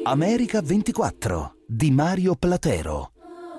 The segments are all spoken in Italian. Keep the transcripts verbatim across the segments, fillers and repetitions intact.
America ventiquattro di Mario Platero.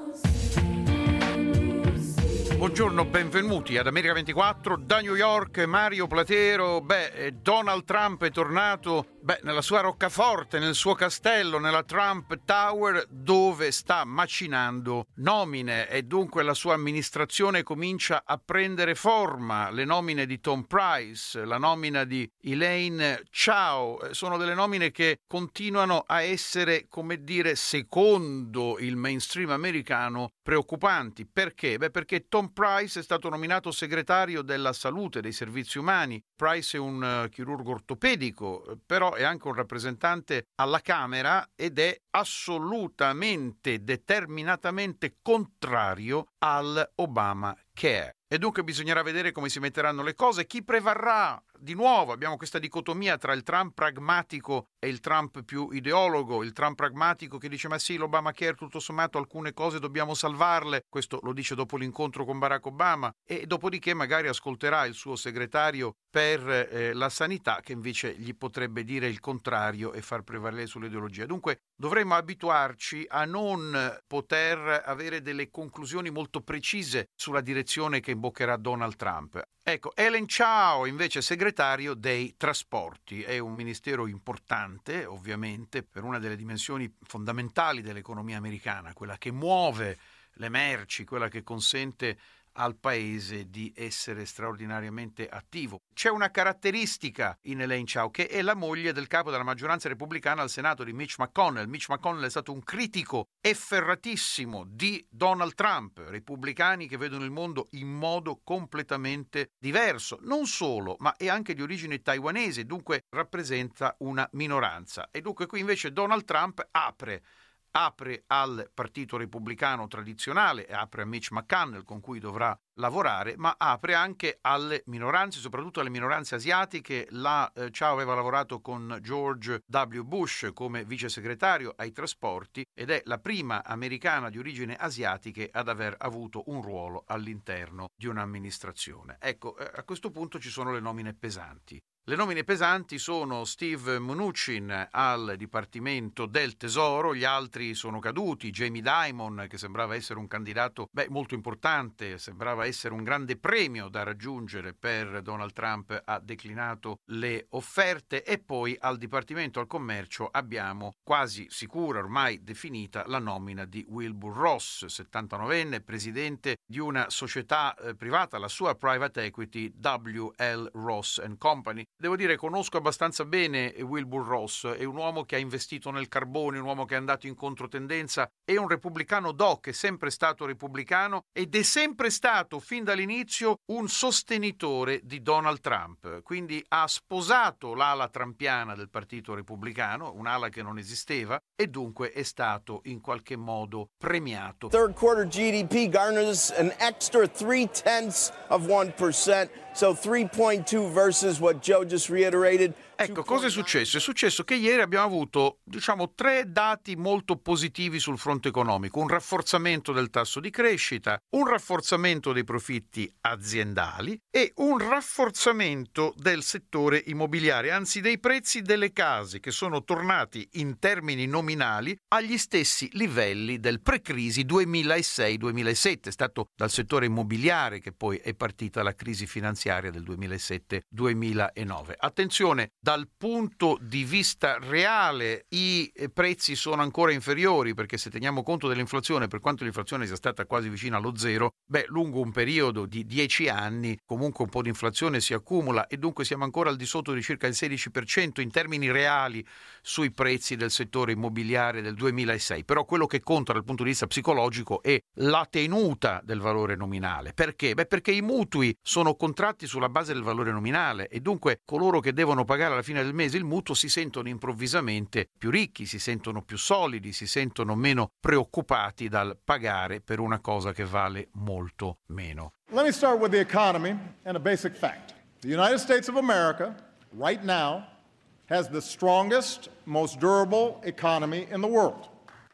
Buongiorno, benvenuti ad America ventiquattro da New York, Mario Platero. Beh, Donald Trump è tornato beh, nella sua roccaforte, nel suo castello, nella Trump Tower, dove sta macinando nomine e dunque la sua amministrazione comincia a prendere forma. Le nomine di Tom Price, la nomina di Elaine Chao, sono delle nomine che continuano a essere, come dire, secondo il mainstream americano, preoccupanti. Perché? Beh, perché Tom Price è stato nominato segretario della salute, dei servizi umani. Price è un uh, chirurgo ortopedico, però è anche un rappresentante alla Camera ed è assolutamente, determinatamente contrario al Obamacare. E dunque bisognerà vedere come si metteranno le cose, chi prevarrà. Di nuovo abbiamo questa dicotomia tra il Trump pragmatico e il Trump più ideologo, il Trump pragmatico che dice ma sì, l'Obamacare tutto sommato alcune cose dobbiamo salvarle, questo lo dice dopo l'incontro con Barack Obama, e dopodiché magari ascolterà il suo segretario per eh, la sanità che invece gli potrebbe dire il contrario e far prevalere sull'ideologia. Dunque dovremmo abituarci a non poter avere delle conclusioni molto precise sulla direzione che imboccherà Donald Trump. Ecco, Elaine Chao invece segretario dei trasporti, è un ministero importante ovviamente per una delle dimensioni fondamentali dell'economia americana, quella che muove le merci, quella che consente al paese di essere straordinariamente attivo. C'è una caratteristica in Elaine Chao che è la moglie del capo della maggioranza repubblicana al Senato di Mitch McConnell. Mitch McConnell è stato un critico efferratissimo di Donald Trump, repubblicani che vedono il mondo in modo completamente diverso. Non solo, ma è anche di origine taiwanese, dunque rappresenta una minoranza. E dunque qui invece Donald Trump apre apre al partito repubblicano tradizionale, apre a Mitch McConnell con cui dovrà lavorare, ma apre anche alle minoranze, soprattutto alle minoranze asiatiche. La eh, Chao aveva lavorato con George W. Bush come vice segretario ai trasporti ed è la prima americana di origine asiatiche ad aver avuto un ruolo all'interno di un'amministrazione. Ecco, eh, a questo punto ci sono le nomine pesanti. Le nomine pesanti sono Steve Mnuchin al Dipartimento del Tesoro, gli altri sono caduti, Jamie Dimon che sembrava essere un candidato beh, molto importante, sembrava essere un grande premio da raggiungere per Donald Trump, ha declinato le offerte, e poi al Dipartimento al Commercio abbiamo quasi sicura, ormai definita, la nomina di Wilbur Ross, settantanovenne, presidente di una società eh, privata, la sua private equity W L Ross and Company. Devo dire, conosco abbastanza bene Wilbur Ross, è un uomo che ha investito nel carbone, un uomo che è andato in controtendenza, è un repubblicano doc, è sempre stato repubblicano ed è sempre stato fin dall'inizio un sostenitore di Donald Trump, quindi ha sposato l'ala trampiana del partito repubblicano, un'ala che non esisteva, e dunque è stato in qualche modo premiato. Third quarter G D P garners an extra three tenths of one percent, so three point two versus what Joe just reiterated. Ecco, cosa è successo? È successo che ieri abbiamo avuto, diciamo, tre dati molto positivi sul fronte economico. Un rafforzamento del tasso di crescita, un rafforzamento dei profitti aziendali e un rafforzamento del settore immobiliare, anzi dei prezzi delle case, che sono tornati in termini nominali agli stessi livelli del pre-crisi duemilasei duemilasette. È stato dal settore immobiliare che poi è partita la crisi finanziaria del duemilasette duemilanove. Attenzione, dal punto di vista reale i prezzi sono ancora inferiori, perché se teniamo conto dell'inflazione, per quanto l'inflazione sia stata quasi vicina allo zero, beh, lungo un periodo di dieci anni comunque un po' di inflazione si accumula e dunque siamo ancora al di sotto di circa il sedici per cento in termini reali sui prezzi del settore immobiliare del duemilasei. Però quello che conta dal punto di vista psicologico è la tenuta del valore nominale. Perché? Beh, perché i mutui sono contratti sulla base del valore nominale e dunque coloro che devono pagare alla fine del mese il mutuo si sentono improvvisamente più ricchi, si sentono più solidi, si sentono meno preoccupati dal pagare per una cosa che vale molto meno. Let me start with the economy and a basic fact. The United States of America right now has the strongest, most durable economy in the world.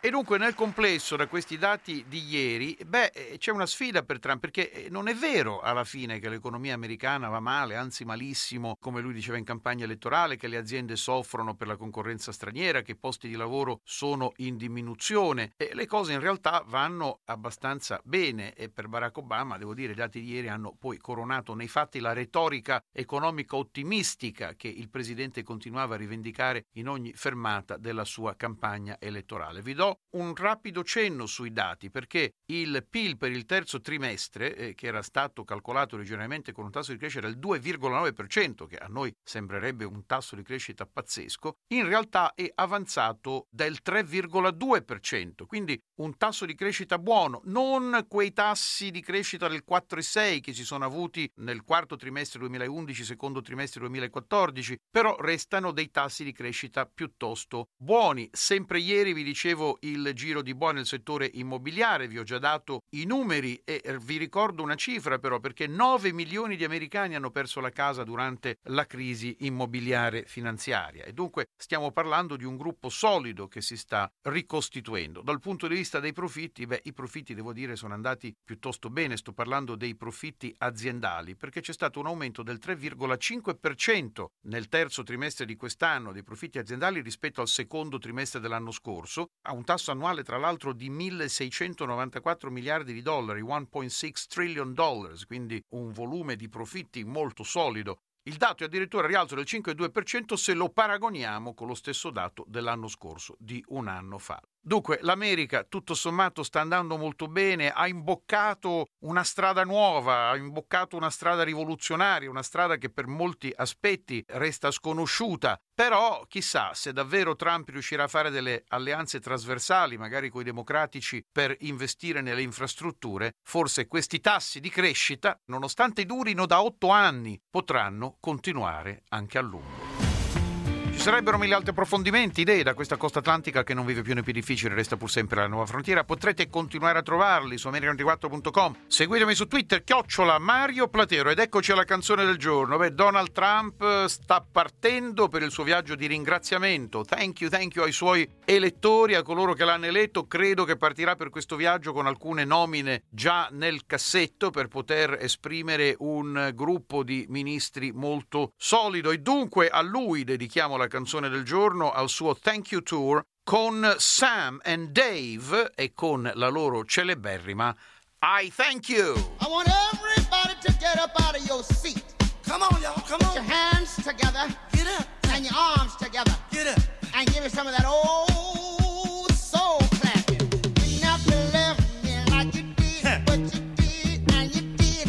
E dunque nel complesso, da questi dati di ieri, beh, c'è una sfida per Trump, perché non è vero alla fine che l'economia americana va male, anzi malissimo, come lui diceva in campagna elettorale, che le aziende soffrono per la concorrenza straniera, che i posti di lavoro sono in diminuzione. E le cose in realtà vanno abbastanza bene, e per Barack Obama, devo dire, i dati di ieri hanno poi coronato nei fatti la retorica economica ottimistica che il presidente continuava a rivendicare in ogni fermata della sua campagna elettorale. Vi do un rapido cenno sui dati, perché il P I L per il terzo trimestre, eh, che era stato calcolato originariamente con un tasso di crescita del due virgola nove per cento, che a noi sembrerebbe un tasso di crescita pazzesco, in realtà è avanzato del tre virgola due per cento, quindi un tasso di crescita buono, non quei tassi di crescita del quattro virgola sei che si sono avuti nel quarto trimestre duemilaundici, secondo trimestre duemilaquattordici, però restano dei tassi di crescita piuttosto buoni. Sempre ieri vi dicevo il giro di boa nel settore immobiliare, vi ho già dato i numeri e vi ricordo una cifra però, perché nove milioni di americani hanno perso la casa durante la crisi immobiliare finanziaria, e dunque stiamo parlando di un gruppo solido che si sta ricostituendo. Dal punto di vista dei profitti, beh, i profitti devo dire sono andati piuttosto bene, sto parlando dei profitti aziendali, perché c'è stato un aumento del tre virgola cinque per cento nel terzo trimestre di quest'anno dei profitti aziendali rispetto al secondo trimestre dell'anno scorso, a un tasso annuale tra l'altro di milleseicentonovantaquattro miliardi di dollari, uno virgola sei trillion dollars, quindi un volume di profitti molto solido. Il dato è addirittura rialzo del cinque virgola due per cento se lo paragoniamo con lo stesso dato dell'anno scorso, di un anno fa. Dunque l'America tutto sommato sta andando molto bene, ha imboccato una strada nuova, ha imboccato una strada rivoluzionaria, una strada che per molti aspetti resta sconosciuta, però chissà se davvero Trump riuscirà a fare delle alleanze trasversali, magari con i democratici, per investire nelle infrastrutture, forse questi tassi di crescita, nonostante durino da otto anni, potranno continuare anche a lungo. Ci sarebbero mille altri approfondimenti, idee da questa costa atlantica che non vive più nei più difficili, resta pur sempre la nuova frontiera. Potrete continuare a trovarli su america ventiquattro punto com. Seguitemi su Twitter, chiocciola Mario Platero. Ed eccoci alla canzone del giorno. Beh, Donald Trump sta partendo per il suo viaggio di ringraziamento. Thank you, thank you ai suoi elettori, a coloro che l'hanno eletto. Credo che partirà per questo viaggio con alcune nomine già nel cassetto per poter esprimere un gruppo di ministri molto solido. E dunque a lui dedichiamo la canzone del giorno, al suo Thank You Tour con Sam and Dave e con la loro celeberrima I Thank You. I want everybody to get up out of your seat. Come on, y'all, come on. Put your hands together. Get up. And your arms together. Get up. And give me some of that old soul clapping. You never left me like you did, but you did, and you did.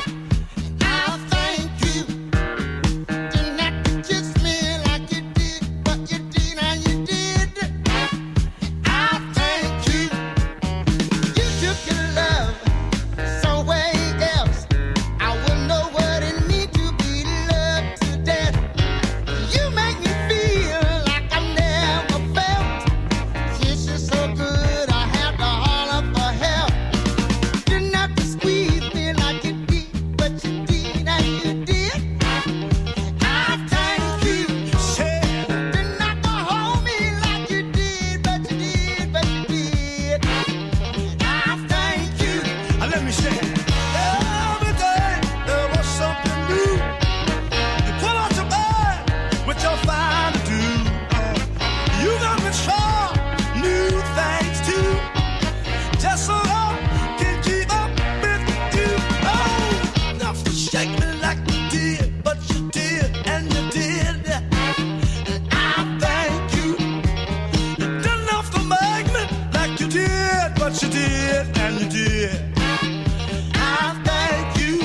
I thank you. Didn't have to kiss me like you did, but you did, and you did. I thank you. You took your love somewhere else. I wouldn't know what it means to be loved to death. You make me feel like I never felt. Kiss you so good I had to holler for help. Didn't have to squeeze me like you did, but you did and you did. I thank you. Didn't have to hold me like you did, but you did, but you did. I thank you. Let me say it. Every day there was something new. You pull out your bag with your fine to do. You got me sure new things too. Just so I can keep up with you. Oh, enough to shake me like you did, but you did and you did. And I thank you. You did enough to make me like you did, but you did and you did. I thank you.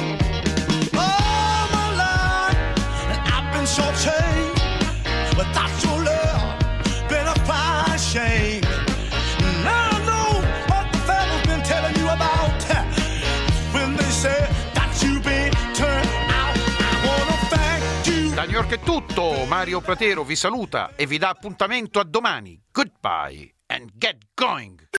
All my life, and I've been so changed. Without your love, been a crying shame. Now I know what the fellow's been telling you about when they say that you've been turned out. I wanna thank you. Da New York è tutto, Mario Platero vi saluta e vi dà appuntamento a domani. Goodbye and get going.